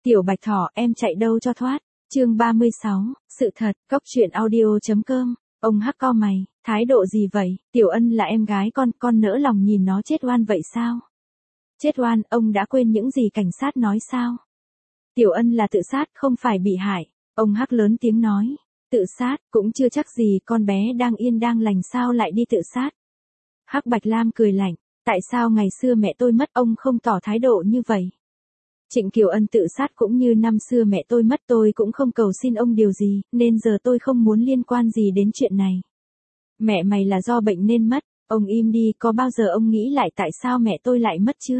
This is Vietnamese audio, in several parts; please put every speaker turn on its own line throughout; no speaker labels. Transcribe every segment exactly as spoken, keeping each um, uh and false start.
Tiểu Bạch Thỏ, em chạy đâu cho thoát. Chương ba mươi sáu, sự thật, cốc truyện audio.com. Ông Hắc cau mày, thái độ gì vậy? Tiểu Ân là em gái con, con nỡ lòng nhìn nó chết oan vậy sao? Chết oan, ông đã quên những gì cảnh sát nói sao? Tiểu Ân là tự sát, không phải bị hại. Ông Hắc lớn tiếng nói. Tự sát, cũng chưa chắc gì, con bé đang yên đang lành sao lại đi tự sát. Hắc Bạch Lam cười lạnh, tại sao ngày xưa mẹ tôi mất ông không tỏ thái độ như vậy? Trịnh Kiều Ân tự sát cũng như năm xưa mẹ tôi mất, tôi cũng không cầu xin ông điều gì, nên giờ tôi không muốn liên quan gì đến chuyện này. Mẹ mày là do bệnh nên mất, ông im đi, có bao giờ ông nghĩ lại tại sao mẹ tôi lại mất chưa?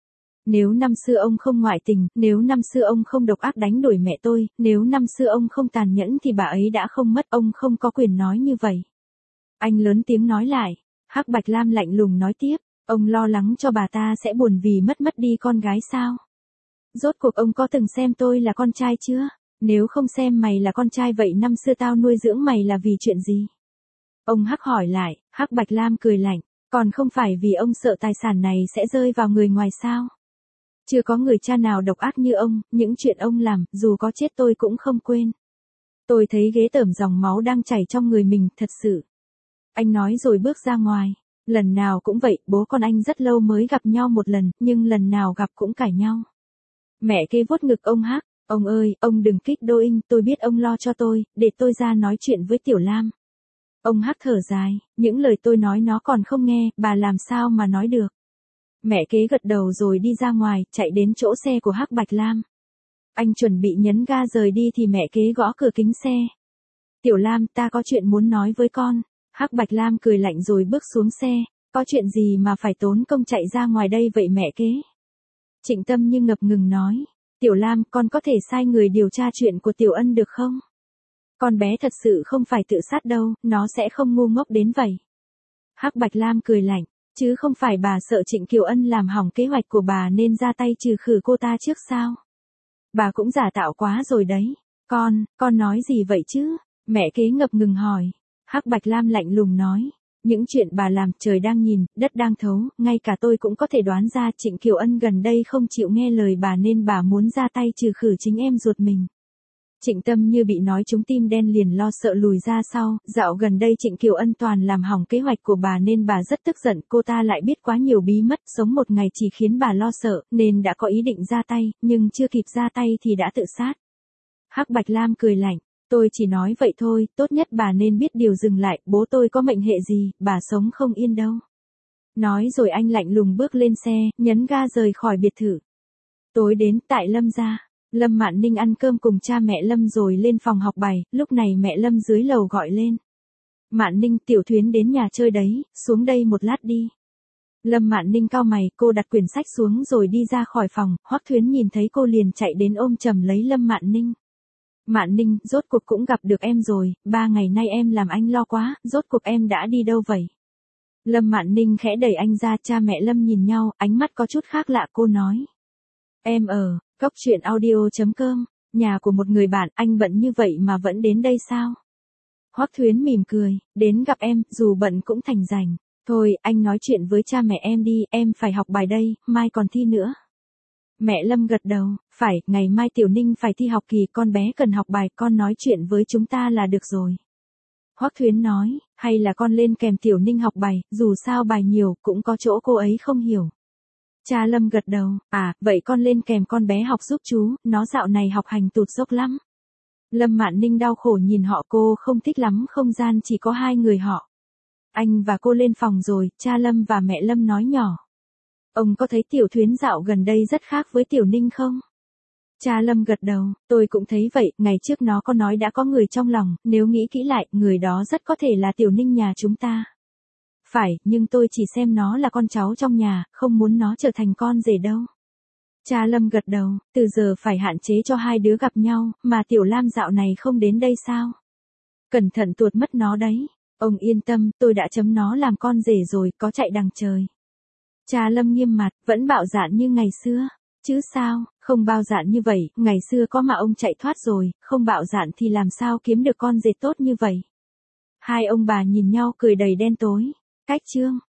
Nếu năm xưa ông không ngoại tình, nếu năm xưa ông không độc ác đánh đuổi mẹ tôi, nếu năm xưa ông không tàn nhẫn thì bà ấy đã không mất, ông không có quyền nói như vậy. Anh lớn tiếng nói lại, Hắc Bạch Lam lạnh lùng nói tiếp, ông lo lắng cho bà ta sẽ buồn vì mất mất đi con gái sao? Rốt cuộc ông có từng xem tôi là con trai chưa? Nếu không xem mày là con trai vậy năm xưa tao nuôi dưỡng mày là vì chuyện gì? Ông Hắc hỏi lại, Hắc Bạch Lam cười lạnh, còn không phải vì ông sợ tài sản này sẽ rơi vào người ngoài sao? Chưa có người cha nào độc ác như ông, những chuyện ông làm, dù có chết tôi cũng không quên. Tôi thấy ghế tởm dòng máu đang chảy trong người mình, thật sự. Anh nói rồi bước ra ngoài. Lần nào cũng vậy, bố con anh rất lâu mới gặp nhau một lần, nhưng lần nào gặp cũng cãi nhau. Mẹ kế vuốt ngực ông Hắc, ông ơi, ông đừng kích đô inh, tôi biết ông lo cho tôi, để tôi ra nói chuyện với Tiểu Lam. Ông Hắc thở dài, những lời tôi nói nó còn không nghe, bà làm sao mà nói được. Mẹ kế gật đầu rồi đi ra ngoài, chạy đến chỗ xe của Hắc Bạch Lam. Anh chuẩn bị nhấn ga rời đi thì mẹ kế gõ cửa kính xe. Tiểu Lam, ta có chuyện muốn nói với con. Hắc Bạch Lam cười lạnh rồi bước xuống xe, có chuyện gì mà phải tốn công chạy ra ngoài đây vậy mẹ kế? Trịnh Tâm Như ngập ngừng nói, Tiểu Lam, con có thể sai người điều tra chuyện của Tiểu Ân được không? Con bé thật sự không phải tự sát đâu, nó sẽ không ngu ngốc đến vậy. Hắc Bạch Lam cười lạnh, chứ không phải bà sợ Trịnh Kiều Ân làm hỏng kế hoạch của bà nên ra tay trừ khử cô ta trước sao? Bà cũng giả tạo quá rồi đấy. Con, con nói gì vậy chứ? Mẹ kế ngập ngừng hỏi. Hắc Bạch Lam lạnh lùng nói, những chuyện bà làm trời đang nhìn, đất đang thấu, ngay cả tôi cũng có thể đoán ra Trịnh Kiều Ân gần đây không chịu nghe lời bà nên bà muốn ra tay trừ khử chính em ruột mình. Trịnh Tâm Như bị nói trúng tim đen liền lo sợ lùi ra sau, dạo gần đây Trịnh Kiều Ân toàn làm hỏng kế hoạch của bà nên bà rất tức giận, cô ta lại biết quá nhiều bí mật, sống một ngày chỉ khiến bà lo sợ, nên đã có ý định ra tay, nhưng chưa kịp ra tay thì đã tự sát. Hắc Bạch Lam cười lạnh, tôi chỉ nói vậy thôi, tốt nhất bà nên biết điều dừng lại, bố tôi có mệnh hệ gì, bà sống không yên đâu. Nói rồi anh lạnh lùng bước lên xe, nhấn ga rời khỏi biệt thự. Tối đến, tại Lâm gia. Lâm Mạn Ninh ăn cơm cùng cha mẹ Lâm rồi lên phòng học bài, lúc này mẹ Lâm dưới lầu gọi lên. Mạn Ninh, Tiểu Thuyến đến nhà chơi đấy, xuống đây một lát đi. Lâm Mạn Ninh cau mày, cô đặt quyển sách xuống rồi đi ra khỏi phòng, Hoắc Thuyến nhìn thấy cô liền chạy đến ôm chầm lấy Lâm Mạn Ninh. Mạn Ninh, rốt cuộc cũng gặp được em rồi, ba ngày nay em làm anh lo quá, rốt cuộc em đã đi đâu vậy? Lâm Mạn Ninh khẽ đẩy anh ra, cha mẹ Lâm nhìn nhau, ánh mắt có chút khác lạ, cô nói. Em ở, cốc truyện audio.com, nhà của một người bạn, anh bận như vậy mà vẫn đến đây sao? Hoắc Thuyến mỉm cười, đến gặp em, dù bận cũng thành rảnh. Thôi, anh nói chuyện với cha mẹ em đi, em phải học bài đây, mai còn thi nữa. Mẹ Lâm gật đầu, phải, ngày mai Tiểu Ninh phải thi học kỳ, con bé cần học bài, con nói chuyện với chúng ta là được rồi. Hoắc Thuyến nói, hay là con lên kèm Tiểu Ninh học bài, dù sao bài nhiều, cũng có chỗ cô ấy không hiểu. Cha Lâm gật đầu, à, vậy con lên kèm con bé học giúp chú, nó dạo này học hành tụt dốc lắm. Lâm Mạn Ninh đau khổ nhìn họ, cô không thích lắm, không gian chỉ có hai người họ. Anh và cô lên phòng rồi, cha Lâm và mẹ Lâm nói nhỏ. Ông có thấy Tiểu Thuyến dạo gần đây rất khác với Tiểu Ninh không? Cha Lâm gật đầu, tôi cũng thấy vậy, ngày trước nó có nói đã có người trong lòng, nếu nghĩ kỹ lại, người đó rất có thể là Tiểu Ninh nhà chúng ta. Phải, nhưng tôi chỉ xem nó là con cháu trong nhà, không muốn nó trở thành con rể đâu. Cha Lâm gật đầu, từ giờ phải hạn chế cho hai đứa gặp nhau, mà Tiểu Lam dạo này không đến đây sao? Cẩn thận tuột mất nó đấy. Ông yên tâm, tôi đã chấm nó làm con rể rồi, có chạy đằng trời. Cha Lâm nghiêm mặt, vẫn bạo dạn như ngày xưa. Chứ sao, không bao dạn như vậy, ngày xưa có mà ông chạy thoát rồi, không bạo dạn thì làm sao kiếm được con rể tốt như vậy. Hai ông bà nhìn nhau cười đầy đen tối. Cách chương.